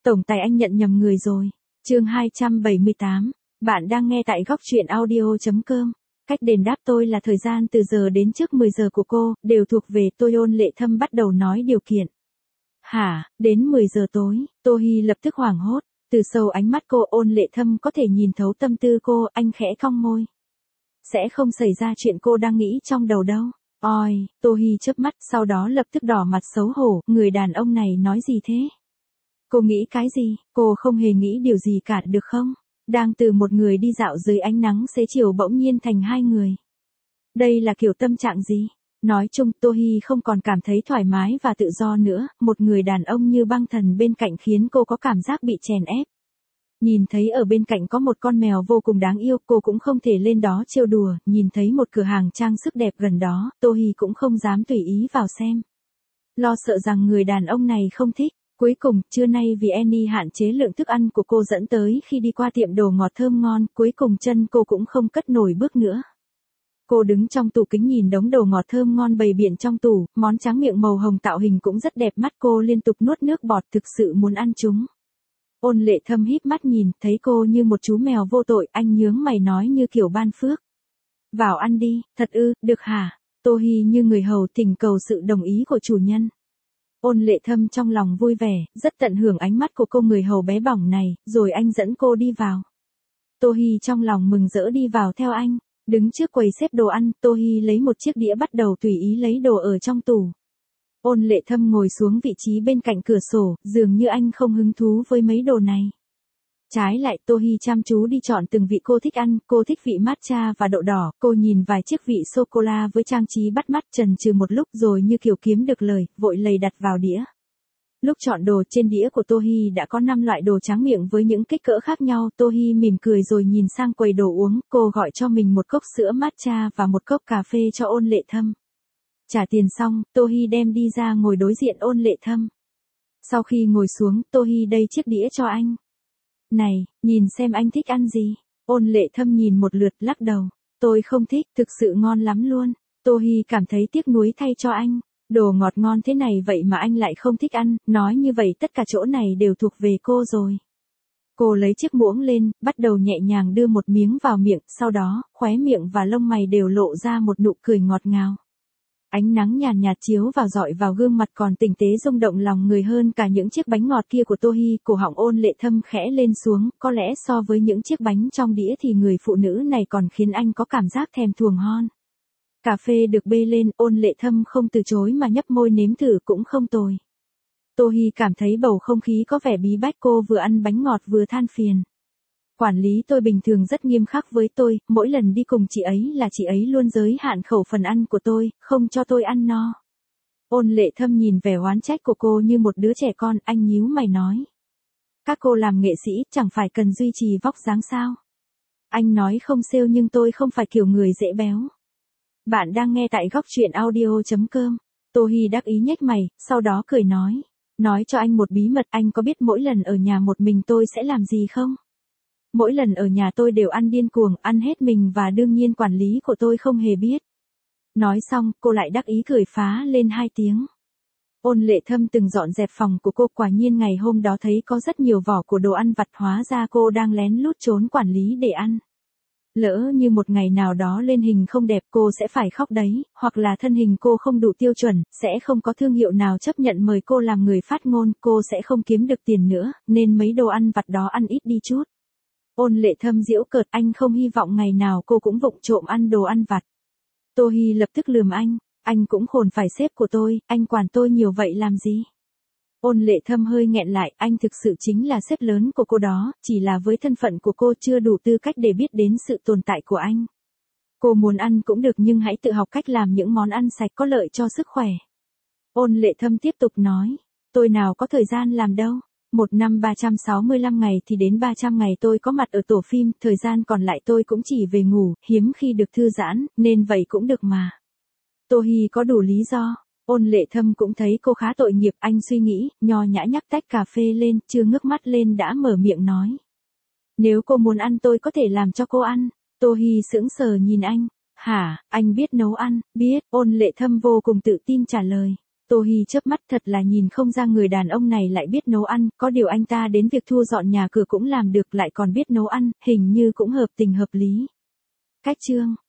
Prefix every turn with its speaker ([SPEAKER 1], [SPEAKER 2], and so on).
[SPEAKER 1] Tổng tài anh nhận nhầm người rồi. Chương 278. Bạn đang nghe tại góc truyện audio.com. Cách đền đáp tôi là thời gian từ giờ đến trước 10 giờ của cô, đều thuộc về tôi. Ôn Lệ Thâm bắt đầu nói điều kiện. Hả, đến 10 giờ tối, Tô Hi lập tức hoảng hốt. Từ sâu ánh mắt cô, Ôn Lệ Thâm có thể nhìn thấu tâm tư cô, anh khẽ cong môi. Sẽ không xảy ra chuyện cô đang nghĩ trong đầu đâu. Ôi, Tô Hi chớp mắt, sau đó lập tức đỏ mặt xấu hổ, người đàn ông này nói gì thế? Cô nghĩ cái gì? Cô không hề nghĩ điều gì cả được không? Đang từ một người đi dạo dưới ánh nắng xế chiều bỗng nhiên thành hai người. Đây là kiểu tâm trạng gì? Nói chung, Tô Hi không còn cảm thấy thoải mái và tự do nữa, một người đàn ông như băng thần bên cạnh khiến cô có cảm giác bị chèn ép. Nhìn thấy ở bên cạnh có một con mèo vô cùng đáng yêu, cô cũng không thể lên đó trêu đùa, nhìn thấy một cửa hàng trang sức đẹp gần đó, Tô Hi cũng không dám tùy ý vào xem. Lo sợ rằng người đàn ông này không thích. Cuối cùng, trưa nay vì Annie hạn chế lượng thức ăn của cô dẫn tới khi đi qua tiệm đồ ngọt thơm ngon, cuối cùng chân cô cũng không cất nổi bước nữa. Cô đứng trong tủ kính nhìn đống đồ ngọt thơm ngon bày biện trong tủ, món tráng miệng màu hồng tạo hình cũng rất đẹp mắt, cô liên tục nuốt nước bọt, thực sự muốn ăn chúng. Ôn Lệ Thâm híp mắt nhìn, thấy cô như một chú mèo vô tội, anh nhướng mày nói như kiểu ban phước. Vào ăn đi, thật ư, được hả? Tô Hi như người hầu thỉnh cầu sự đồng ý của chủ nhân. Ôn Lệ Thâm trong lòng vui vẻ, rất tận hưởng ánh mắt của cô người hầu bé bỏng này, rồi anh dẫn cô đi vào. Tô Hi trong lòng mừng rỡ đi vào theo anh, đứng trước quầy xếp đồ ăn, Tô Hi lấy một chiếc đĩa bắt đầu tùy ý lấy đồ ở trong tủ. Ôn Lệ Thâm ngồi xuống vị trí bên cạnh cửa sổ, dường như anh không hứng thú với mấy đồ này. Trái lại, Tô Hi chăm chú đi chọn từng vị cô thích ăn, cô thích vị matcha và đậu đỏ, cô nhìn vài chiếc vị sô-cô-la với trang trí bắt mắt, chần chừ một lúc rồi như kiểu kiếm được lời, vội lầy đặt vào đĩa. Lúc chọn đồ trên đĩa của Tô Hi đã có 5 loại đồ tráng miệng với những kích cỡ khác nhau, Tô Hi mỉm cười rồi nhìn sang quầy đồ uống, cô gọi cho mình một cốc sữa matcha và một cốc cà phê cho Ôn Lệ Thâm. Trả tiền xong, Tô Hi đem đi ra ngồi đối diện Ôn Lệ Thâm. Sau khi ngồi xuống, Tô Hi đẩy chiếc đĩa cho anh. Này, nhìn xem anh thích ăn gì. Ôn Lệ Thâm nhìn một lượt lắc đầu. Tôi không thích, thực sự ngon lắm luôn. Tô Hi cảm thấy tiếc nuối thay cho anh. Đồ ngọt ngon thế này vậy mà anh lại không thích ăn, nói như vậy tất cả chỗ này đều thuộc về cô rồi. Cô lấy chiếc muỗng lên, bắt đầu nhẹ nhàng đưa một miếng vào miệng, sau đó, khóe miệng và lông mày đều lộ ra một nụ cười ngọt ngào. Ánh nắng nhàn nhạt chiếu vào rọi vào gương mặt còn tinh tế rung động lòng người hơn cả những chiếc bánh ngọt kia của Tô Hi, cổ họng Ôn Lệ Thâm khẽ lên xuống, có lẽ so với những chiếc bánh trong đĩa thì người phụ nữ này còn khiến anh có cảm giác thèm thuồng hơn. Cà phê được bê lên, Ôn Lệ Thâm không từ chối mà nhấp môi nếm thử cũng không tồi. Tô Hi cảm thấy bầu không khí có vẻ bí bách, cô vừa ăn bánh ngọt vừa than phiền. Quản lý tôi bình thường rất nghiêm khắc với tôi, mỗi lần đi cùng chị ấy là chị ấy luôn giới hạn khẩu phần ăn của tôi, không cho tôi ăn no. Ôn Lệ Thâm nhìn vẻ oán trách của cô như một đứa trẻ con, anh nhíu mày nói. Các cô làm nghệ sĩ chẳng phải cần duy trì vóc dáng sao? Anh nói không sale nhưng tôi không phải kiểu người dễ béo. Bạn đang nghe tại góc truyện audio.com. Tô Hi đắc ý nhếch mày, sau đó cười nói. Nói cho anh một bí mật, anh có biết mỗi lần ở nhà một mình tôi sẽ làm gì không? Mỗi lần ở nhà tôi đều ăn điên cuồng, ăn hết mình và đương nhiên quản lý của tôi không hề biết. Nói xong, cô lại đắc ý cười phá lên 2 tiếng. Ôn Lệ Thâm từng dọn dẹp phòng của cô, quả nhiên ngày hôm đó thấy có rất nhiều vỏ của đồ ăn vặt, hóa ra cô đang lén lút trốn quản lý để ăn. Lỡ như một ngày nào đó lên hình không đẹp cô sẽ phải khóc đấy, hoặc là thân hình cô không đủ tiêu chuẩn, sẽ không có thương hiệu nào chấp nhận mời cô làm người phát ngôn, cô sẽ không kiếm được tiền nữa, nên mấy đồ ăn vặt đó ăn ít đi chút. Ôn Lệ Thâm giễu cợt, anh không hy vọng ngày nào cô cũng vụng trộm ăn đồ ăn vặt. Tô Hi lập tức lườm anh cũng khôn phải sếp của tôi, anh quản tôi nhiều vậy làm gì? Ôn Lệ Thâm hơi nghẹn lại, anh thực sự chính là sếp lớn của cô đó, chỉ là với thân phận của cô chưa đủ tư cách để biết đến sự tồn tại của anh. Cô muốn ăn cũng được nhưng hãy tự học cách làm những món ăn sạch có lợi cho sức khỏe. Ôn Lệ Thâm tiếp tục nói, tôi nào có thời gian làm đâu. Một năm 365 ngày thì đến 300 ngày tôi có mặt ở tổ phim, thời gian còn lại tôi cũng chỉ về ngủ, hiếm khi được thư giãn, nên vậy cũng được mà. Tô Hi có đủ lý do. Ôn Lệ Thâm cũng thấy cô khá tội nghiệp, anh suy nghĩ, nho nhã nhắc tách cà phê lên, chưa ngước mắt lên đã mở miệng nói. Nếu cô muốn ăn tôi có thể làm cho cô ăn. Tô Hi sững sờ nhìn anh. Hả, anh biết nấu ăn? Biết, Ôn Lệ Thâm vô cùng tự tin trả lời. Tô Hi chớp mắt, thật là nhìn không ra người đàn ông này lại biết nấu ăn, có điều anh ta đến việc thu dọn nhà cửa cũng làm được, lại còn biết nấu ăn, hình như cũng hợp tình hợp lý. Cách chương